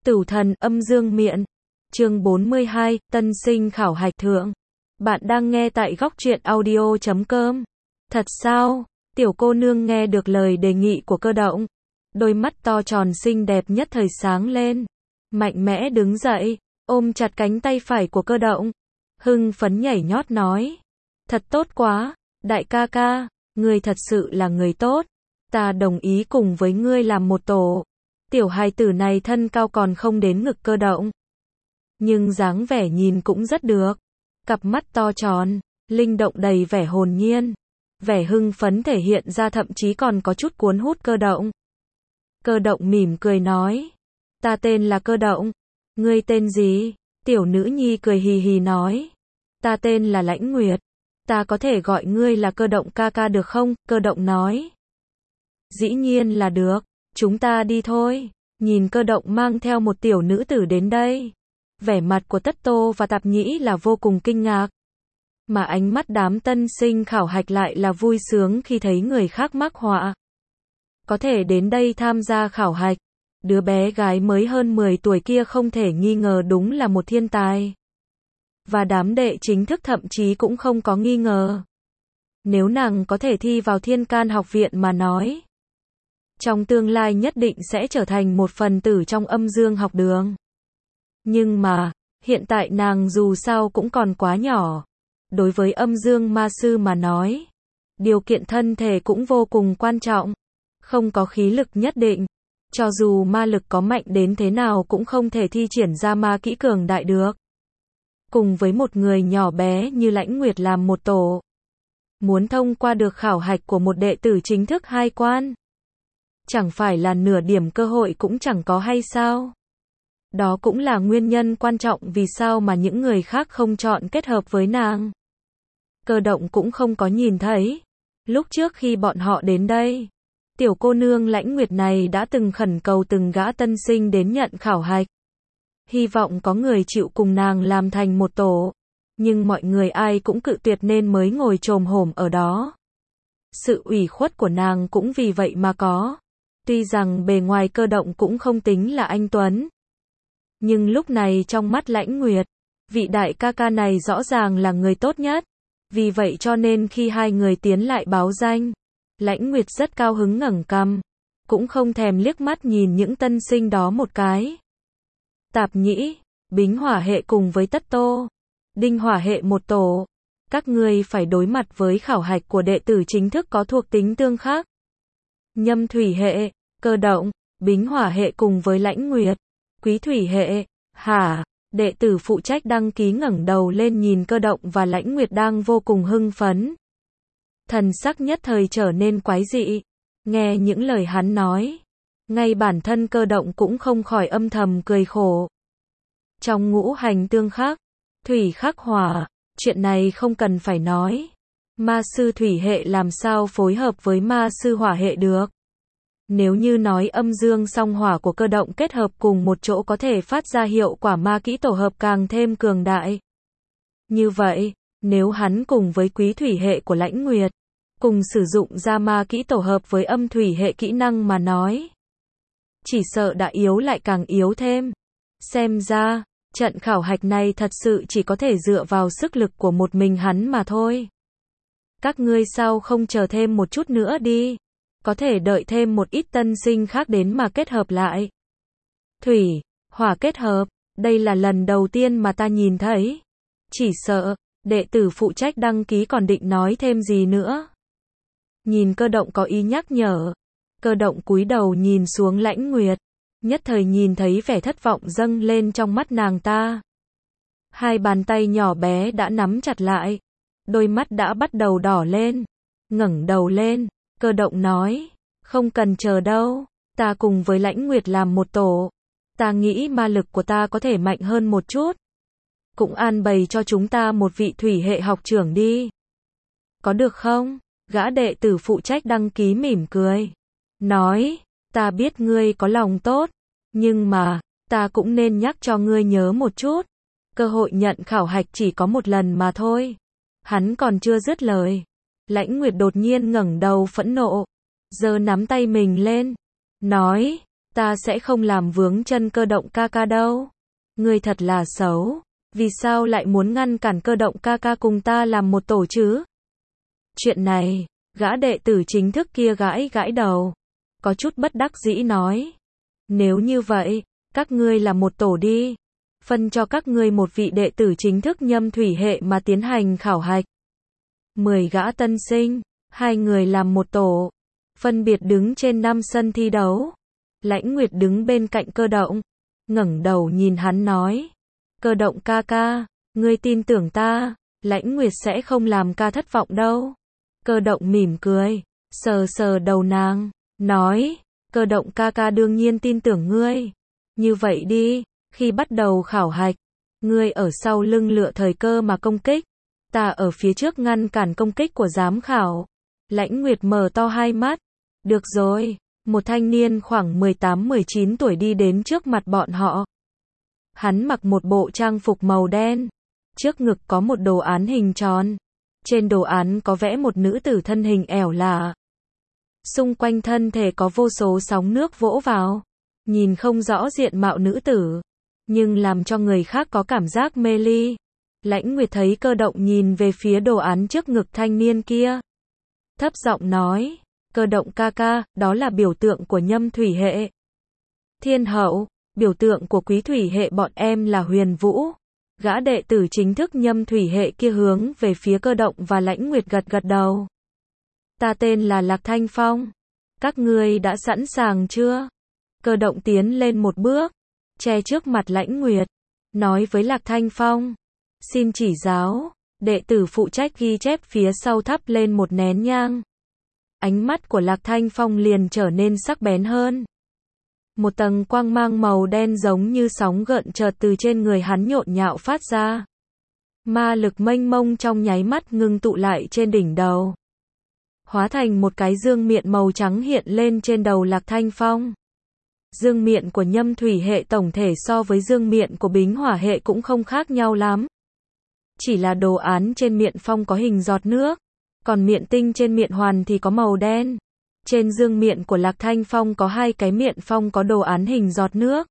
Tửu thần âm dương miện. Chương 42, tân sinh khảo hạch thượng. Bạn đang nghe tại góc truyện audio.com. Thật sao? Tiểu cô nương nghe được lời đề nghị của Cơ Động. Đôi mắt to tròn xinh đẹp nhất thời sáng lên. Mạnh mẽ đứng dậy, ôm chặt cánh tay phải của Cơ Động. Hưng phấn nhảy nhót nói. Thật tốt quá, đại ca ca, ngươi thật sự là người tốt. Ta đồng ý cùng với ngươi làm một tổ. Tiểu hài tử này thân cao còn không đến ngực Cơ Động. Nhưng dáng vẻ nhìn cũng rất được. Cặp mắt to tròn, linh động đầy vẻ hồn nhiên. Vẻ hưng phấn thể hiện ra thậm chí còn có chút cuốn hút Cơ Động. Cơ Động mỉm cười nói. Ta tên là Cơ Động. Ngươi tên gì? Tiểu nữ nhi cười hì hì nói. Ta tên là Lãnh Nguyệt. Ta có thể gọi ngươi là Cơ Động ca ca được không? Cơ Động nói. Dĩ nhiên là được. Chúng ta đi thôi. Nhìn Cơ Động mang theo một tiểu nữ tử đến đây. Vẻ mặt của Tất Tô và Tạp Nhĩ là vô cùng kinh ngạc. Mà ánh mắt đám tân sinh khảo hạch lại là vui sướng khi thấy người khác mắc họa. Có thể đến đây tham gia khảo hạch. Đứa bé gái mới hơn 10 tuổi kia không thể nghi ngờ đúng là một thiên tài. Và đám đệ chính thức thậm chí cũng không có nghi ngờ. Nếu nàng có thể thi vào Thiên Can học viện mà nói. Trong tương lai nhất định sẽ trở thành một phần tử trong âm dương học đường. Nhưng mà, hiện tại nàng dù sao cũng còn quá nhỏ. Đối với âm dương ma sư mà nói, điều kiện thân thể cũng vô cùng quan trọng. Không có khí lực nhất định, cho dù ma lực có mạnh đến thế nào cũng không thể thi triển ra ma kỹ cường đại được. Cùng với một người nhỏ bé như Lãnh Nguyệt làm một tổ. Muốn thông qua được khảo hạch của một đệ tử chính thức 2 quan. Chẳng phải là nửa điểm cơ hội cũng chẳng có hay sao? Đó cũng là nguyên nhân quan trọng vì sao mà những người khác không chọn kết hợp với nàng. Cơ Động cũng không có nhìn thấy. Lúc trước khi bọn họ đến đây, tiểu cô nương Lãnh Nguyệt này đã từng khẩn cầu từng gã tân sinh đến nhận khảo hạch. Hy vọng có người chịu cùng nàng làm thành một tổ. Nhưng mọi người ai cũng cự tuyệt nên mới ngồi chồm hổm ở đó. Sự ủy khuất của nàng cũng vì vậy mà có. Tuy rằng bề ngoài Cơ Động cũng không tính là anh tuấn. Nhưng lúc này trong mắt Lãnh Nguyệt, vị đại ca ca này rõ ràng là người tốt nhất. Vì vậy cho nên khi hai người tiến lại báo danh, Lãnh Nguyệt rất cao hứng ngẩng cằm, cũng không thèm liếc mắt nhìn những tân sinh đó một cái. Tạp Nhĩ, Bính hỏa hệ cùng với Tất Tô, Đinh hỏa hệ một tổ. Các ngươi phải đối mặt với khảo hạch của đệ tử chính thức có thuộc tính tương khắc. Nhâm thủy hệ, Cơ Động, Bính hỏa hệ cùng với Lãnh Nguyệt. Quý thủy hệ, hả? Đệ tử phụ trách đăng ký ngẩng đầu lên nhìn Cơ Động và Lãnh Nguyệt đang vô cùng hưng phấn. Thần sắc nhất thời trở nên quái dị. Nghe những lời hắn nói, ngay bản thân Cơ Động cũng không khỏi âm thầm cười khổ. Trong ngũ hành tương khắc, thủy khắc hỏa, chuyện này không cần phải nói. Ma sư thủy hệ làm sao phối hợp với ma sư hỏa hệ được? Nếu như nói âm dương song hỏa của Cơ Động kết hợp cùng một chỗ có thể phát ra hiệu quả ma kỹ tổ hợp càng thêm cường đại. Như vậy, nếu hắn cùng với quý thủy hệ của Lãnh Nguyệt, cùng sử dụng ra ma kỹ tổ hợp với âm thủy hệ kỹ năng mà nói, chỉ sợ đã yếu lại càng yếu thêm. Xem ra, trận khảo hạch này thật sự chỉ có thể dựa vào sức lực của một mình hắn mà thôi. Các ngươi sao không chờ thêm một chút nữa đi? Có thể đợi thêm một ít tân sinh khác đến mà kết hợp lại. Thủy, hỏa kết hợp, đây là lần đầu tiên mà ta nhìn thấy. Chỉ sợ, đệ tử phụ trách đăng ký còn định nói thêm gì nữa. Nhìn Cơ Động có ý nhắc nhở. Cơ Động cúi đầu nhìn xuống Lãnh Nguyệt. Nhất thời nhìn thấy vẻ thất vọng dâng lên trong mắt nàng ta. Hai bàn tay nhỏ bé đã nắm chặt lại. Đôi mắt đã bắt đầu đỏ lên. Ngẩng đầu lên. Cơ Động nói, không cần chờ đâu, ta cùng với Lãnh Nguyệt làm một tổ. Ta nghĩ ma lực của ta có thể mạnh hơn một chút. Cũng an bày cho chúng ta một vị thủy hệ học trưởng đi. Có được không? Gã đệ tử phụ trách đăng ký mỉm cười. Nói, ta biết ngươi có lòng tốt, nhưng mà, ta cũng nên nhắc cho ngươi nhớ một chút. Cơ hội nhận khảo hạch chỉ có một lần mà thôi. Hắn còn chưa dứt lời. Lãnh Nguyệt đột nhiên ngẩng đầu phẫn nộ, giơ nắm tay mình lên, nói, Ta sẽ không làm vướng chân Cơ Động ca ca đâu. Ngươi thật là xấu. Vì sao lại muốn ngăn cản Cơ Động ca ca cùng ta làm một tổ chứ? Chuyện này, gã đệ tử chính thức kia gãi gãi đầu. Có chút bất đắc dĩ nói. Nếu như vậy, các ngươi là một tổ đi. Phân cho các ngươi một vị đệ tử chính thức Nhâm Thủy hệ mà tiến hành khảo hạch. 10 gã tân sinh, 2 người làm một tổ. Phân biệt đứng trên 5 sân thi đấu. Lãnh Nguyệt đứng bên cạnh Cơ Động. Ngẩng đầu nhìn hắn nói. Cơ Động ca ca, ngươi tin tưởng ta, Lãnh Nguyệt sẽ không làm ca thất vọng đâu. Cơ Động mỉm cười, sờ sờ đầu nàng, nói. Cơ Động ca ca đương nhiên tin tưởng ngươi. Như vậy đi, khi bắt đầu khảo hạch, ngươi ở sau lưng lựa thời cơ mà công kích. Ta ở phía trước ngăn cản công kích của giám khảo. Lãnh Nguyệt mở to hai mắt. Được rồi, một thanh niên khoảng 18-19 tuổi đi đến trước mặt bọn họ. Hắn mặc một bộ trang phục màu đen. Trước ngực có một đồ án hình tròn. Trên đồ án có vẽ một nữ tử thân hình ẻo lả. Xung quanh thân thể có vô số sóng nước vỗ vào. Nhìn không rõ diện mạo nữ tử, nhưng làm cho người khác có cảm giác mê ly. Lãnh Nguyệt thấy Cơ Động nhìn về phía đồ án trước ngực thanh niên kia. Thấp giọng nói, Cơ Động ca ca, đó là biểu tượng của Nhâm Thủy hệ. Thiên hậu, biểu tượng của Quý Thủy hệ bọn em là Huyền Vũ. Gã đệ tử chính thức Nhâm Thủy hệ kia hướng về phía Cơ Động và Lãnh Nguyệt gật gật đầu. Ta tên là Lạc Thanh Phong. Các ngươi đã sẵn sàng chưa? Cơ Động tiến lên một bước, che trước mặt Lãnh Nguyệt, nói với Lạc Thanh Phong. Xin chỉ giáo, đệ tử phụ trách ghi chép phía sau thắp lên một nén nhang. Ánh mắt của Lạc Thanh Phong liền trở nên sắc bén hơn. Một tầng quang mang màu đen giống như sóng gợn chợt từ trên người hắn nhộn nhạo phát ra. Ma lực mênh mông trong nháy mắt ngưng tụ lại trên đỉnh đầu. Hóa thành một cái dương miện màu trắng hiện lên trên đầu Lạc Thanh Phong. Dương miện của Nhâm Thủy hệ tổng thể so với dương miện của Bính Hỏa hệ cũng không khác nhau lắm. Chỉ là đồ án trên miện phong có hình giọt nước, còn miện tinh trên miện hoàn thì có màu đen. Trên dương miện của Lạc Thanh Phong có 2 cái miện phong có đồ án hình giọt nước.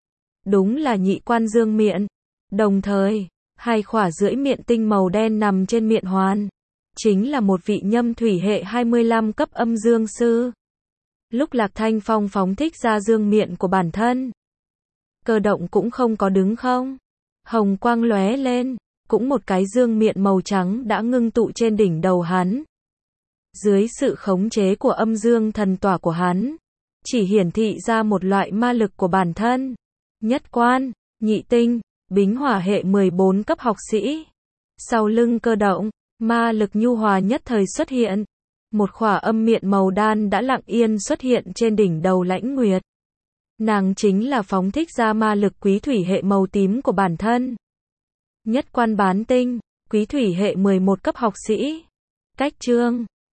Đúng là nhị quan dương miện. Đồng thời, 2 khỏa rưỡi miện tinh màu đen nằm trên miện hoàn. Chính là một vị Nhâm Thủy hệ 25 cấp âm dương sư. Lúc Lạc Thanh Phong phóng thích ra dương miện của bản thân, Cơ Động cũng không có đứng không. Hồng quang lóe lên, cũng một cái dương miện màu trắng đã ngưng tụ trên đỉnh đầu hắn. Dưới sự khống chế của âm dương thần tỏa của hắn, chỉ hiển thị ra một loại ma lực của bản thân. Nhất quan, nhị tinh, Bính Hỏa hệ 14 cấp học sĩ. Sau lưng Cơ Động, ma lực nhu hòa nhất thời xuất hiện. Một khỏa âm miện màu đan đã lặng yên xuất hiện trên đỉnh đầu Lãnh Nguyệt. Nàng chính là phóng thích ra ma lực Quý Thủy hệ màu tím của bản thân. Nhất quan bán tinh, Quý Thủy hệ 11 cấp học sĩ. Cách chương